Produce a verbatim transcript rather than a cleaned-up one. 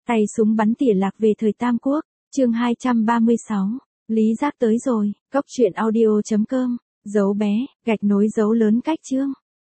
Tay súng bắn tỉa lạc về thời Tam Quốc, chương hai trăm ba mươi sáu, Lý Giác tới rồi, cốc truyện audio chấm com, dấu bé, gạch nối dấu lớn cách chương.